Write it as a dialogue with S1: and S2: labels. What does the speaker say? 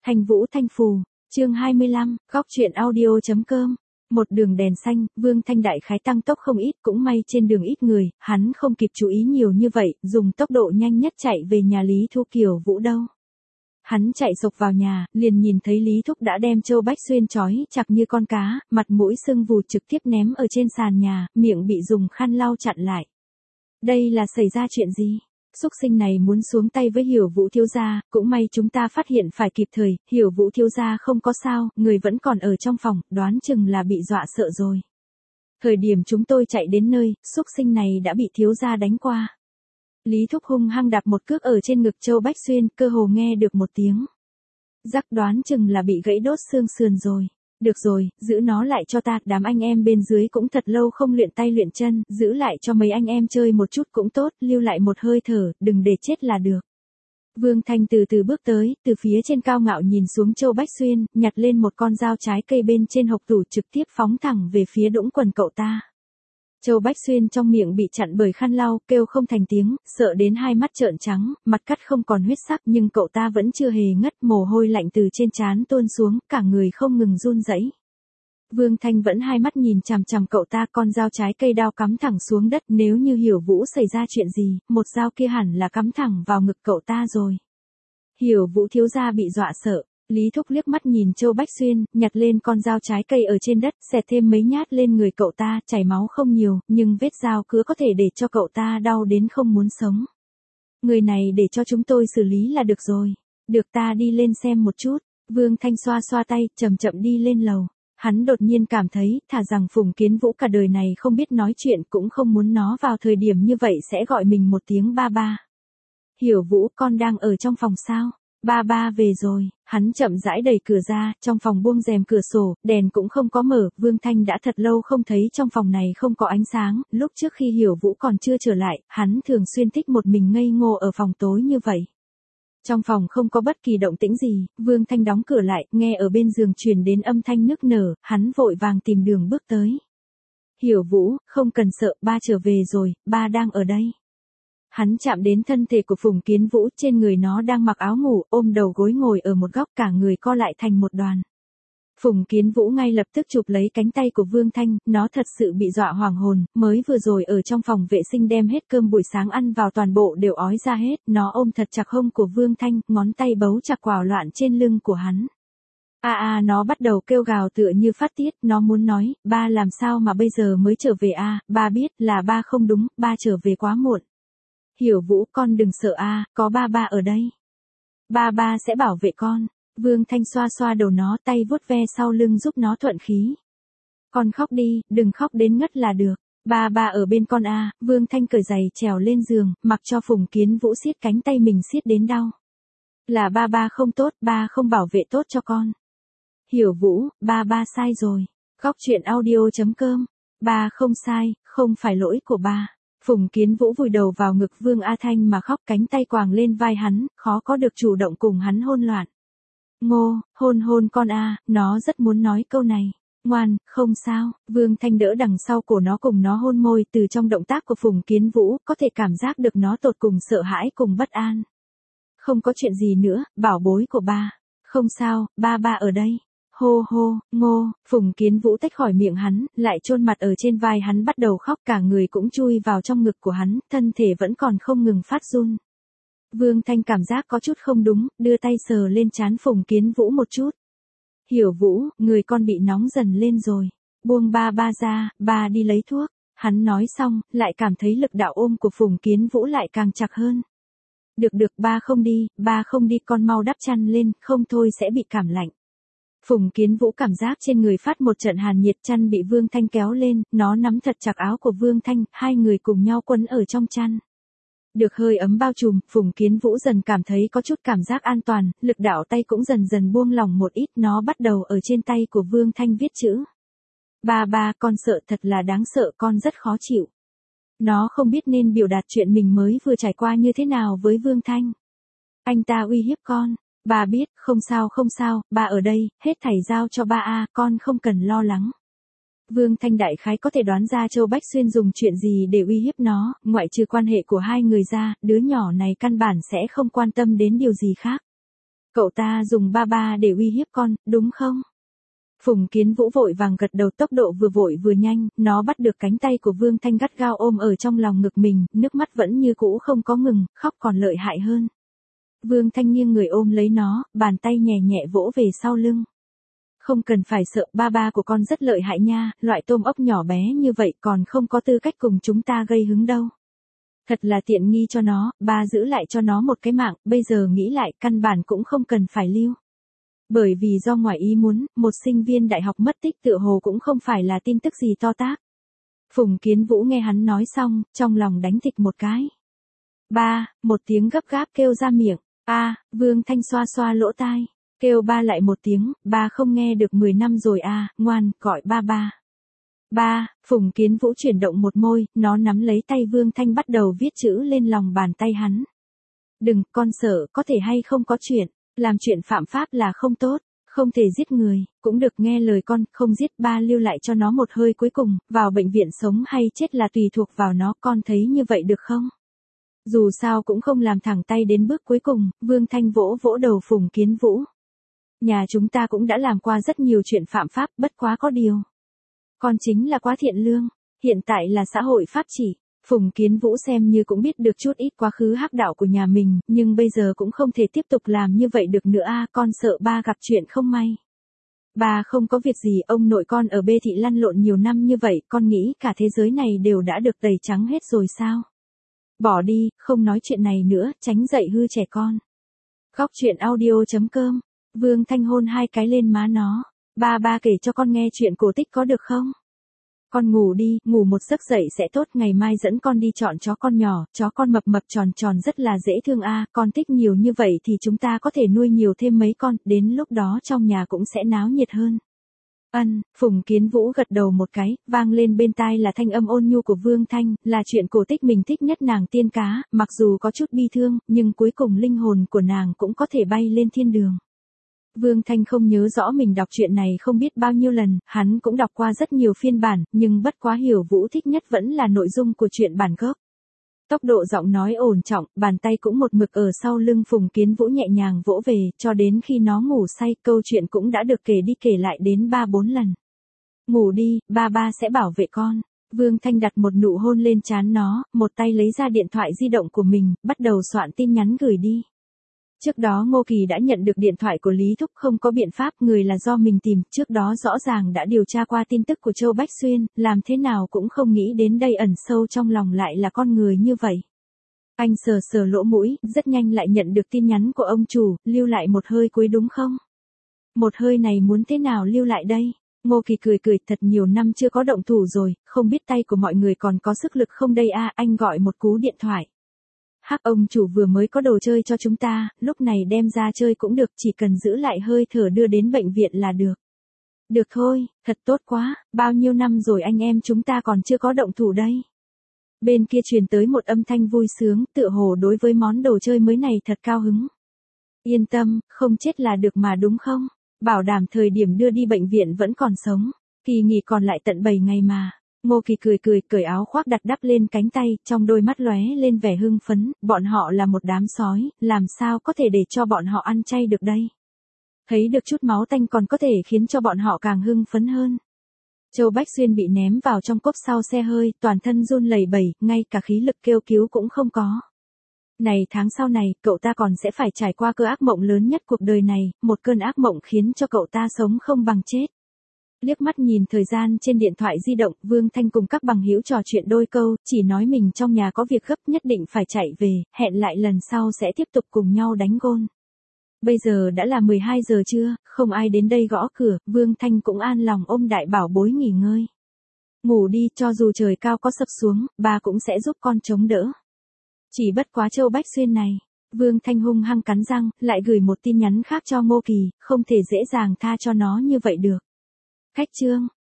S1: Thanh Vũ Thanh Phù, chương 25, góc truyện audio.com. Một đường đèn xanh, Vương Thanh đại khái tăng tốc không ít, cũng may trên đường ít người, hắn không kịp chú ý nhiều như vậy, dùng tốc độ nhanh nhất chạy về nhà Lý Thu Kiều Vũ đâu. Hắn chạy sộc vào nhà, liền nhìn thấy Lý Thúc đã đem Châu Bách Xuyên trói chặt như con cá, mặt mũi sưng vù trực tiếp ném ở trên sàn nhà, miệng bị dùng khăn lau chặn lại. Đây là xảy ra chuyện gì? Xúc sinh này muốn xuống tay với Hiểu Vũ thiếu gia, cũng may chúng ta phát hiện phải kịp thời, Hiểu Vũ thiếu gia không có sao, người vẫn còn ở trong phòng, đoán chừng là bị dọa sợ rồi. Thời điểm chúng tôi chạy đến nơi, xúc sinh này đã bị thiếu gia đánh qua. Lý Thúc hung hăng đạp một cước ở trên ngực Châu Bách Xuyên, cơ hồ nghe được một tiếng. Rắc, đoán chừng là bị gãy đốt xương sườn rồi. Được rồi, giữ nó lại cho ta, đám anh em bên dưới cũng thật lâu không luyện tay luyện chân, giữ lại cho mấy anh em chơi một chút cũng tốt, lưu lại một hơi thở, đừng để chết là được. Vương Thanh từ từ bước tới, từ phía trên cao ngạo nhìn xuống Châu Bách Xuyên, nhặt lên một con dao trái cây bên trên hộc tủ trực tiếp phóng thẳng về phía đũng quần cậu ta. Châu Bách Xuyên trong miệng bị chặn bởi khăn lau, kêu không thành tiếng, sợ đến hai mắt trợn trắng, mặt cắt không còn huyết sắc, nhưng cậu ta vẫn chưa hề ngất, mồ hôi lạnh từ trên trán tuôn xuống, cả người không ngừng run rẩy. Vương Thanh vẫn hai mắt nhìn chằm chằm cậu ta, con dao trái cây đao cắm thẳng xuống đất, nếu như Hiểu Vũ xảy ra chuyện gì, một dao kia hẳn là cắm thẳng vào ngực cậu ta rồi. Hiểu Vũ thiếu gia bị dọa sợ. Lý Thúc liếc mắt nhìn Châu Bách Xuyên, nhặt lên con dao trái cây ở trên đất, xẹt thêm mấy nhát lên người cậu ta, chảy máu không nhiều, nhưng vết dao cứa có thể để cho cậu ta đau đến không muốn sống. Người này để cho chúng tôi xử lý là được rồi. Được, ta đi lên xem một chút. Vương Thanh xoa xoa tay, chậm chậm đi lên lầu. Hắn đột nhiên cảm thấy, thà rằng Phùng Kiến Vũ cả đời này không biết nói chuyện, cũng không muốn nó vào thời điểm như vậy sẽ gọi mình một tiếng ba ba. Hiểu Vũ, con đang ở trong phòng sao? Ba ba về rồi. Hắn chậm rãi đẩy cửa ra, trong phòng buông rèm cửa sổ, đèn cũng không có mở, Vương Thanh đã thật lâu không thấy trong phòng này không có ánh sáng, lúc trước khi Hiểu Vũ còn chưa trở lại, hắn thường xuyên thích một mình ngây ngô ở phòng tối như vậy. Trong phòng không có bất kỳ động tĩnh gì, Vương Thanh đóng cửa lại, nghe ở bên giường truyền đến âm thanh nức nở, hắn vội vàng tìm đường bước tới. Hiểu Vũ, không cần sợ, ba trở về rồi, ba đang ở đây. Hắn chạm đến thân thể của Phùng Kiến Vũ, trên người nó đang mặc áo ngủ, ôm đầu gối ngồi ở một góc, cả người co lại thành một đoàn. Phùng Kiến Vũ ngay lập tức chụp lấy cánh tay của Vương Thanh, nó thật sự bị dọa hoảng hồn, mới vừa rồi ở trong phòng vệ sinh đem hết cơm buổi sáng ăn vào toàn bộ đều ói ra hết, nó ôm thật chặt hông của Vương Thanh, ngón tay bấu chặt quào loạn trên lưng của hắn. Nó bắt đầu kêu gào tựa như phát tiết, nó muốn nói, ba làm sao mà bây giờ mới trở về ba biết là ba không đúng, ba trở về quá muộn. Hiểu Vũ, con đừng sợ có ba ba ở đây. Ba ba sẽ bảo vệ con. Vương Thanh xoa xoa đầu nó, tay vuốt ve sau lưng giúp nó thuận khí. Con khóc đi, đừng khóc đến ngất là được. Ba ba ở bên con Vương Thanh cởi giày trèo lên giường, mặc cho Phùng Kiến Vũ siết cánh tay mình siết đến đau. Là ba ba không tốt, ba không bảo vệ tốt cho con. Hiểu Vũ, ba ba sai rồi. Góc truyện audio.com. Ba không sai, không phải lỗi của ba. Phùng Kiến Vũ vùi đầu vào ngực Vương A Thanh mà khóc, cánh tay quàng lên vai hắn, khó có được chủ động cùng hắn hôn loạn. Ngô, hôn hôn con nó rất muốn nói câu này. Ngoan, không sao. Vương Thanh đỡ đằng sau cổ nó cùng nó hôn môi, từ trong động tác của Phùng Kiến Vũ, có thể cảm giác được nó tột cùng sợ hãi cùng bất an. Không có chuyện gì nữa, bảo bối của ba. Không sao, ba ba ở đây. Hô hô, Ngô, Phùng Kiến Vũ tách khỏi miệng hắn, lại chôn mặt ở trên vai hắn bắt đầu khóc, cả người cũng chui vào trong ngực của hắn, thân thể vẫn còn không ngừng phát run. Vương Thanh cảm giác có chút không đúng, đưa tay sờ lên trán Phùng Kiến Vũ một chút. Hiểu Vũ, người con bị nóng dần lên rồi. Buông ba ba ra, ba đi lấy thuốc. Hắn nói xong, lại cảm thấy lực đạo ôm của Phùng Kiến Vũ lại càng chặt hơn. Được, ba không đi, con mau đắp chăn lên, không thôi sẽ bị cảm lạnh. Phùng Kiến Vũ cảm giác trên người phát một trận hàn nhiệt, chăn bị Vương Thanh kéo lên, nó nắm thật chặt áo của Vương Thanh, hai người cùng nhau quấn ở trong chăn. Được hơi ấm bao trùm, Phùng Kiến Vũ dần cảm thấy có chút cảm giác an toàn, lực đạo tay cũng dần dần buông lỏng một ít, nó bắt đầu ở trên tay của Vương Thanh viết chữ. Ba, con sợ, thật là đáng sợ, con rất khó chịu. Nó không biết nên biểu đạt chuyện mình mới vừa trải qua như thế nào với Vương Thanh. Anh ta uy hiếp con. Ba biết, không sao, ba ở đây, hết thảy giao cho ba con không cần lo lắng. Vương Thanh đại khái có thể đoán ra Châu Bách Xuyên dùng chuyện gì để uy hiếp nó, ngoại trừ quan hệ của hai người ra, đứa nhỏ này căn bản sẽ không quan tâm đến điều gì khác. Cậu ta dùng ba ba để uy hiếp con, đúng không? Phùng Kiến Vũ vội vàng gật đầu, tốc độ vừa vội vừa nhanh, nó bắt được cánh tay của Vương Thanh gắt gao ôm ở trong lòng ngực mình, nước mắt vẫn như cũ không có ngừng, khóc còn lợi hại hơn. Vương Thanh nghiêng người ôm lấy nó, bàn tay nhẹ nhẹ vỗ về sau lưng. Không cần phải sợ, ba ba của con rất lợi hại nha, loại tôm ốc nhỏ bé như vậy còn không có tư cách cùng chúng ta gây hứng đâu. Thật là tiện nghi cho nó, ba giữ lại cho nó một cái mạng, bây giờ nghĩ lại căn bản cũng không cần phải lưu. Bởi vì do ngoài ý muốn, một sinh viên đại học mất tích tựa hồ cũng không phải là tin tức gì to tát. Phùng Kiến Vũ nghe hắn nói xong, trong lòng đánh thịch một cái. Ba, một tiếng gấp gáp kêu ra miệng. A, Vương Thanh xoa xoa lỗ tai. Kêu ba lại một tiếng, ba không nghe được 10 năm rồi à, ngoan, gọi ba ba. Ba, Phùng Kiến Vũ chuyển động một môi, nó nắm lấy tay Vương Thanh bắt đầu viết chữ lên lòng bàn tay hắn. Đừng, con sợ, có thể hay không có chuyện, làm chuyện phạm pháp là không tốt, không thể giết người, cũng được nghe lời con, không giết, ba lưu lại cho nó một hơi cuối cùng, vào bệnh viện sống hay chết là tùy thuộc vào nó, con thấy như vậy được không? Dù sao cũng không làm thẳng tay đến bước cuối cùng, Vương Thanh vỗ vỗ đầu Phùng Kiến Vũ. Nhà chúng ta cũng đã làm qua rất nhiều chuyện phạm pháp, bất quá có điều. Con chính là quá thiện lương, hiện tại là xã hội pháp chỉ. Phùng Kiến Vũ xem như cũng biết được chút ít quá khứ hắc đạo của nhà mình, nhưng bây giờ cũng không thể tiếp tục làm như vậy được nữa a, con sợ ba gặp chuyện không may. Ba không có việc gì, ông nội con ở Bê Thị lăn lộn nhiều năm như vậy, con nghĩ cả thế giới này đều đã được tẩy trắng hết rồi sao? Bỏ đi, không nói chuyện này nữa, tránh dậy hư trẻ con. Góc truyện audio.com, Vương Thanh hôn hai cái lên má nó. Ba ba kể cho con nghe chuyện cổ tích có được không? Con ngủ đi, ngủ một giấc dậy sẽ tốt, ngày mai dẫn con đi chọn chó con nhỏ, chó con mập mập tròn tròn rất là dễ thương a, con thích nhiều như vậy thì chúng ta có thể nuôi nhiều thêm mấy con, đến lúc đó trong nhà cũng sẽ náo nhiệt hơn. Phùng Kiến Vũ gật đầu một cái, vang lên bên tai là thanh âm ôn nhu của Vương Thanh, là chuyện cổ tích mình thích nhất nàng tiên cá, mặc dù có chút bi thương, nhưng cuối cùng linh hồn của nàng cũng có thể bay lên thiên đường. Vương Thanh không nhớ rõ mình đọc chuyện này không biết bao nhiêu lần, hắn cũng đọc qua rất nhiều phiên bản, nhưng bất quá hiểu Vũ thích nhất vẫn là nội dung của chuyện bản gốc. Tốc độ giọng nói ổn trọng, bàn tay cũng một mực ở sau lưng Phùng Kiến Vũ nhẹ nhàng vỗ về, cho đến khi nó ngủ say, câu chuyện cũng đã được kể đi kể lại đến 3-4 lần. Ngủ đi, ba ba sẽ bảo vệ con. Vương Thanh đặt một nụ hôn lên trán nó, một tay lấy ra điện thoại di động của mình, bắt đầu soạn tin nhắn gửi đi. Trước đó Ngô Kỳ đã nhận được điện thoại của Lý Thúc, không có biện pháp, người là do mình tìm, trước đó rõ ràng đã điều tra qua tin tức của Châu Bách Xuyên, làm thế nào cũng không nghĩ đến đây ẩn sâu trong lòng lại là con người như vậy. Anh sờ sờ lỗ mũi, rất nhanh lại nhận được tin nhắn của ông chủ, lưu lại một hơi cuối đúng không? Một hơi này muốn thế nào lưu lại đây? Ngô Kỳ cười cười, thật nhiều năm chưa có động thủ rồi, không biết tay của mọi người còn có sức lực không đây a, anh gọi một cú điện thoại. Hắc ông chủ vừa mới có đồ chơi cho chúng ta, lúc này đem ra chơi cũng được, chỉ cần giữ lại hơi thở đưa đến bệnh viện là được. Được thôi, thật tốt quá, bao nhiêu năm rồi anh em chúng ta còn chưa có động thủ đây. Bên kia truyền tới một âm thanh vui sướng, tựa hồ đối với món đồ chơi mới này thật cao hứng. Yên tâm, không chết là được mà đúng không? Bảo đảm thời điểm đưa đi bệnh viện vẫn còn sống, kỳ nghỉ còn lại tận 7 ngày mà. Ngô Kỳ cười cười, cởi áo khoác đặt đắp lên cánh tay, trong đôi mắt lóe lên vẻ hưng phấn, bọn họ là một đám sói, làm sao có thể để cho bọn họ ăn chay được đây. Thấy được chút máu tanh còn có thể khiến cho bọn họ càng hưng phấn hơn. Châu Bách Xuyên bị ném vào trong cốp sau xe hơi, toàn thân run lẩy bẩy, ngay cả khí lực kêu cứu cũng không có. Này tháng sau này, cậu ta còn sẽ phải trải qua cơn ác mộng lớn nhất cuộc đời này, một cơn ác mộng khiến cho cậu ta sống không bằng chết. Liếc mắt nhìn thời gian trên điện thoại di động, Vương Thanh cùng các bằng hữu trò chuyện đôi câu, chỉ nói mình trong nhà có việc gấp nhất định phải chạy về, hẹn lại lần sau sẽ tiếp tục cùng nhau đánh gôn. Bây giờ đã là 12 giờ trưa, không ai đến đây gõ cửa, Vương Thanh cũng an lòng ôm đại bảo bối nghỉ ngơi. Ngủ đi, cho dù trời cao có sập xuống, ba cũng sẽ giúp con chống đỡ. Chỉ bất quá Châu Bách Xuyên này. Vương Thanh hung hăng cắn răng, lại gửi một tin nhắn khác cho Ngô Kỳ, không thể dễ dàng tha cho nó như vậy được. Khách trương,